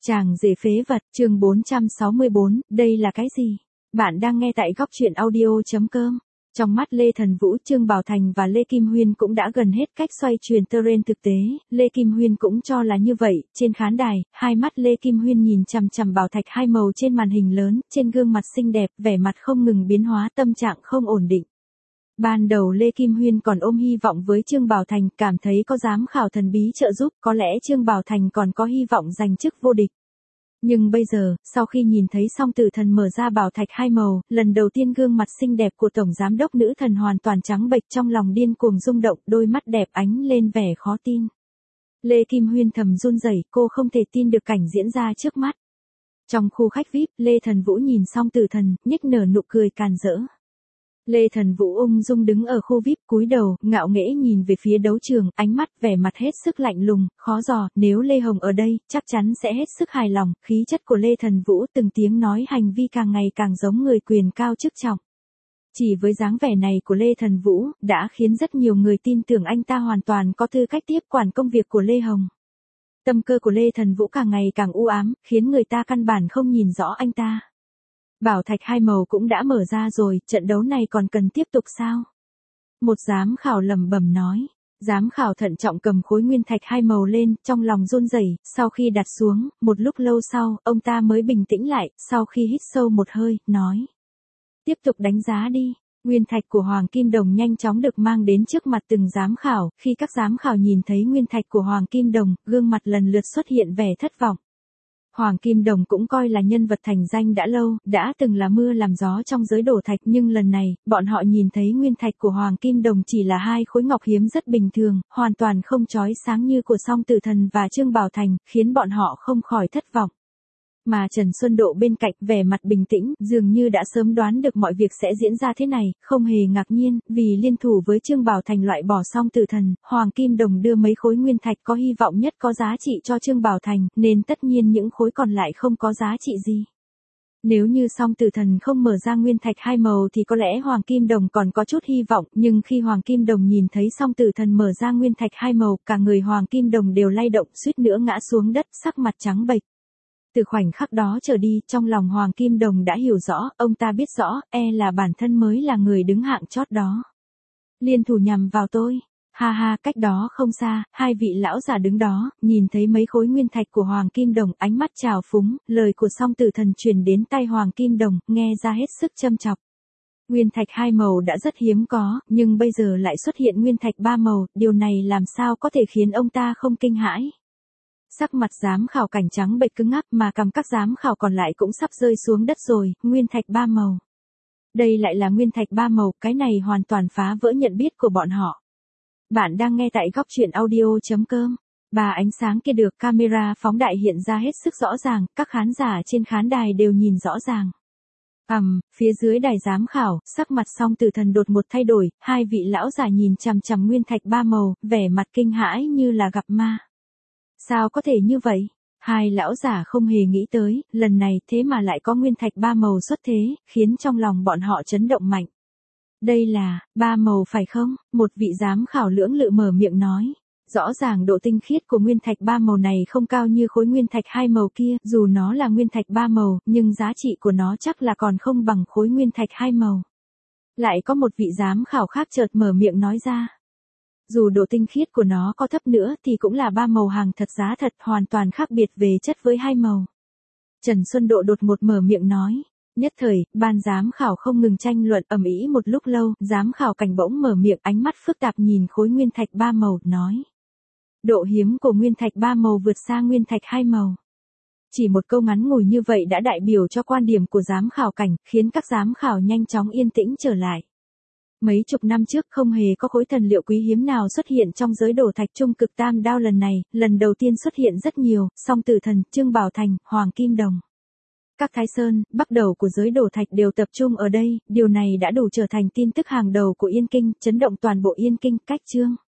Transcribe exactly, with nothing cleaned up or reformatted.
Chàng rể phế vật, chương bốn trăm sáu mươi bốn, đây là cái gì? Bạn đang nghe tại góc truyện audio.com. Trong mắt Lê Thần Vũ, Trương Bảo Thành và Lê Kim Huyên cũng đã gần hết cách xoay chuyển terrain thực tế, Lê Kim Huyên cũng cho là như vậy. Trên khán đài, hai mắt Lê Kim Huyên nhìn chằm chằm bảo thạch hai màu trên màn hình lớn, trên gương mặt xinh đẹp, vẻ mặt không ngừng biến hóa, tâm trạng không ổn định. Ban đầu Lê Kim Huyên còn ôm hy vọng với Trương Bảo Thành, cảm thấy có giám khảo thần bí trợ giúp, có lẽ Trương Bảo Thành còn có hy vọng giành chức vô địch. Nhưng bây giờ, sau khi nhìn thấy Song Tử Thần mở ra bảo thạch hai màu, lần đầu tiên gương mặt xinh đẹp của Tổng Giám đốc Nữ Thần hoàn toàn trắng bệch, trong lòng điên cuồng rung động, đôi mắt đẹp ánh lên vẻ khó tin. Lê Kim Huyên thầm run rẩy, cô không thể tin được cảnh diễn ra trước mắt. Trong khu khách vi ai pi, Lê Thần Vũ nhìn Song Tử Thần, nhếch nở nụ cười càn rỡ. Lê Thần Vũ ung dung đứng ở khu vi ai pi, cúi đầu, ngạo nghễ nhìn về phía đấu trường, ánh mắt vẻ mặt hết sức lạnh lùng, khó dò, nếu Lê Hồng ở đây, chắc chắn sẽ hết sức hài lòng. Khí chất của Lê Thần Vũ, từng tiếng nói, hành vi càng ngày càng giống người quyền cao chức trọng. Chỉ với dáng vẻ này của Lê Thần Vũ, đã khiến rất nhiều người tin tưởng anh ta hoàn toàn có tư cách tiếp quản công việc của Lê Hồng. Tâm cơ của Lê Thần Vũ càng ngày càng u ám, khiến người ta căn bản không nhìn rõ anh ta. Bảo thạch hai màu cũng đã mở ra rồi, trận đấu này còn cần tiếp tục sao? Một giám khảo lẩm bẩm nói. Giám khảo thận trọng cầm khối nguyên thạch hai màu lên, trong lòng run rẩy. Sau khi đặt xuống, một lúc lâu sau, ông ta mới bình tĩnh lại, sau khi hít sâu một hơi, nói. Tiếp tục đánh giá đi. Nguyên thạch của Hoàng Kim Đồng nhanh chóng được mang đến trước mặt từng giám khảo, khi các giám khảo nhìn thấy nguyên thạch của Hoàng Kim Đồng, gương mặt lần lượt xuất hiện vẻ thất vọng. Hoàng Kim Đồng cũng coi là nhân vật thành danh đã lâu, đã từng là mưa làm gió trong giới đổ thạch, nhưng lần này, bọn họ nhìn thấy nguyên thạch của Hoàng Kim Đồng chỉ là hai khối ngọc hiếm rất bình thường, hoàn toàn không chói sáng như của Song Tử Thần và Trương Bảo Thành, khiến bọn họ không khỏi thất vọng. Mà Trần Xuân Độ bên cạnh, vẻ mặt bình tĩnh, dường như đã sớm đoán được mọi việc sẽ diễn ra thế này, không hề ngạc nhiên, vì liên thủ với Trương Bảo Thành loại bỏ Song Tử Thần, Hoàng Kim Đồng đưa mấy khối nguyên thạch có hy vọng nhất có giá trị cho Trương Bảo Thành, nên tất nhiên những khối còn lại không có giá trị gì. Nếu như Song Tử Thần không mở ra nguyên thạch hai màu thì có lẽ Hoàng Kim Đồng còn có chút hy vọng, nhưng khi Hoàng Kim Đồng nhìn thấy Song Tử Thần mở ra nguyên thạch hai màu, cả người Hoàng Kim Đồng đều lay động, suýt nữa ngã xuống đất, sắc mặt trắng bệch. Từ khoảnh khắc đó trở đi, trong lòng Hoàng Kim Đồng đã hiểu rõ, ông ta biết rõ, e là bản thân mới là người đứng hạng chót đó. Liên thủ nhằm vào tôi. Ha ha, cách đó không xa, hai vị lão già đứng đó, nhìn thấy mấy khối nguyên thạch của Hoàng Kim Đồng, ánh mắt trào phúng, lời của Song Tử Thần truyền đến tai Hoàng Kim Đồng, nghe ra hết sức châm chọc. Nguyên thạch hai màu đã rất hiếm có, nhưng bây giờ lại xuất hiện nguyên thạch ba màu, điều này làm sao có thể khiến ông ta không kinh hãi. Sắc mặt giám khảo cảnh trắng bệch cứng ngắc, mà cầm các giám khảo còn lại cũng sắp rơi xuống đất rồi, nguyên thạch ba màu. Đây lại là nguyên thạch ba màu, cái này hoàn toàn phá vỡ nhận biết của bọn họ. Bạn đang nghe tại góc truyện audio.com. Ba ánh sáng kia được camera phóng đại hiện ra hết sức rõ ràng, các khán giả trên khán đài đều nhìn rõ ràng. Ầm, um, phía dưới đài giám khảo, sắc mặt Song Tử Thần đột một thay đổi, hai vị lão già nhìn chằm chằm nguyên thạch ba màu, vẻ mặt kinh hãi như là gặp ma. Sao có thể như vậy? Hai lão giả không hề nghĩ tới, lần này thế mà lại có nguyên thạch ba màu xuất thế, khiến trong lòng bọn họ chấn động mạnh. Đây là, ba màu phải không? Một vị giám khảo lưỡng lự mở miệng nói. Rõ ràng độ tinh khiết của nguyên thạch ba màu này không cao như khối nguyên thạch hai màu kia, dù nó là nguyên thạch ba màu, nhưng giá trị của nó chắc là còn không bằng khối nguyên thạch hai màu. Lại có một vị giám khảo khác chợt mở miệng nói ra. Dù độ tinh khiết của nó có thấp nữa thì cũng là ba màu hàng thật giá thật, hoàn toàn khác biệt về chất với hai màu. Trần Xuân Độ đột ngột mở miệng nói. Nhất thời, ban giám khảo không ngừng tranh luận ầm ĩ một lúc lâu, giám khảo cảnh bỗng mở miệng, ánh mắt phức tạp nhìn khối nguyên thạch ba màu, nói. Độ hiếm của nguyên thạch ba màu vượt xa nguyên thạch hai màu. Chỉ một câu ngắn ngủi như vậy đã đại biểu cho quan điểm của giám khảo cảnh, khiến các giám khảo nhanh chóng yên tĩnh trở lại. Mấy chục năm trước không hề có khối thần liệu quý hiếm nào xuất hiện trong giới đổ thạch trung cực tam đao, lần này, lần đầu tiên xuất hiện rất nhiều, Song Tử Thần, Trương Bảo Thành, Hoàng Kim Đồng. Các Thái Sơn, Bắc Đầu của giới đổ thạch đều tập trung ở đây, điều này đã đủ trở thành tin tức hàng đầu của Yên Kinh, chấn động toàn bộ Yên Kinh, cách chương.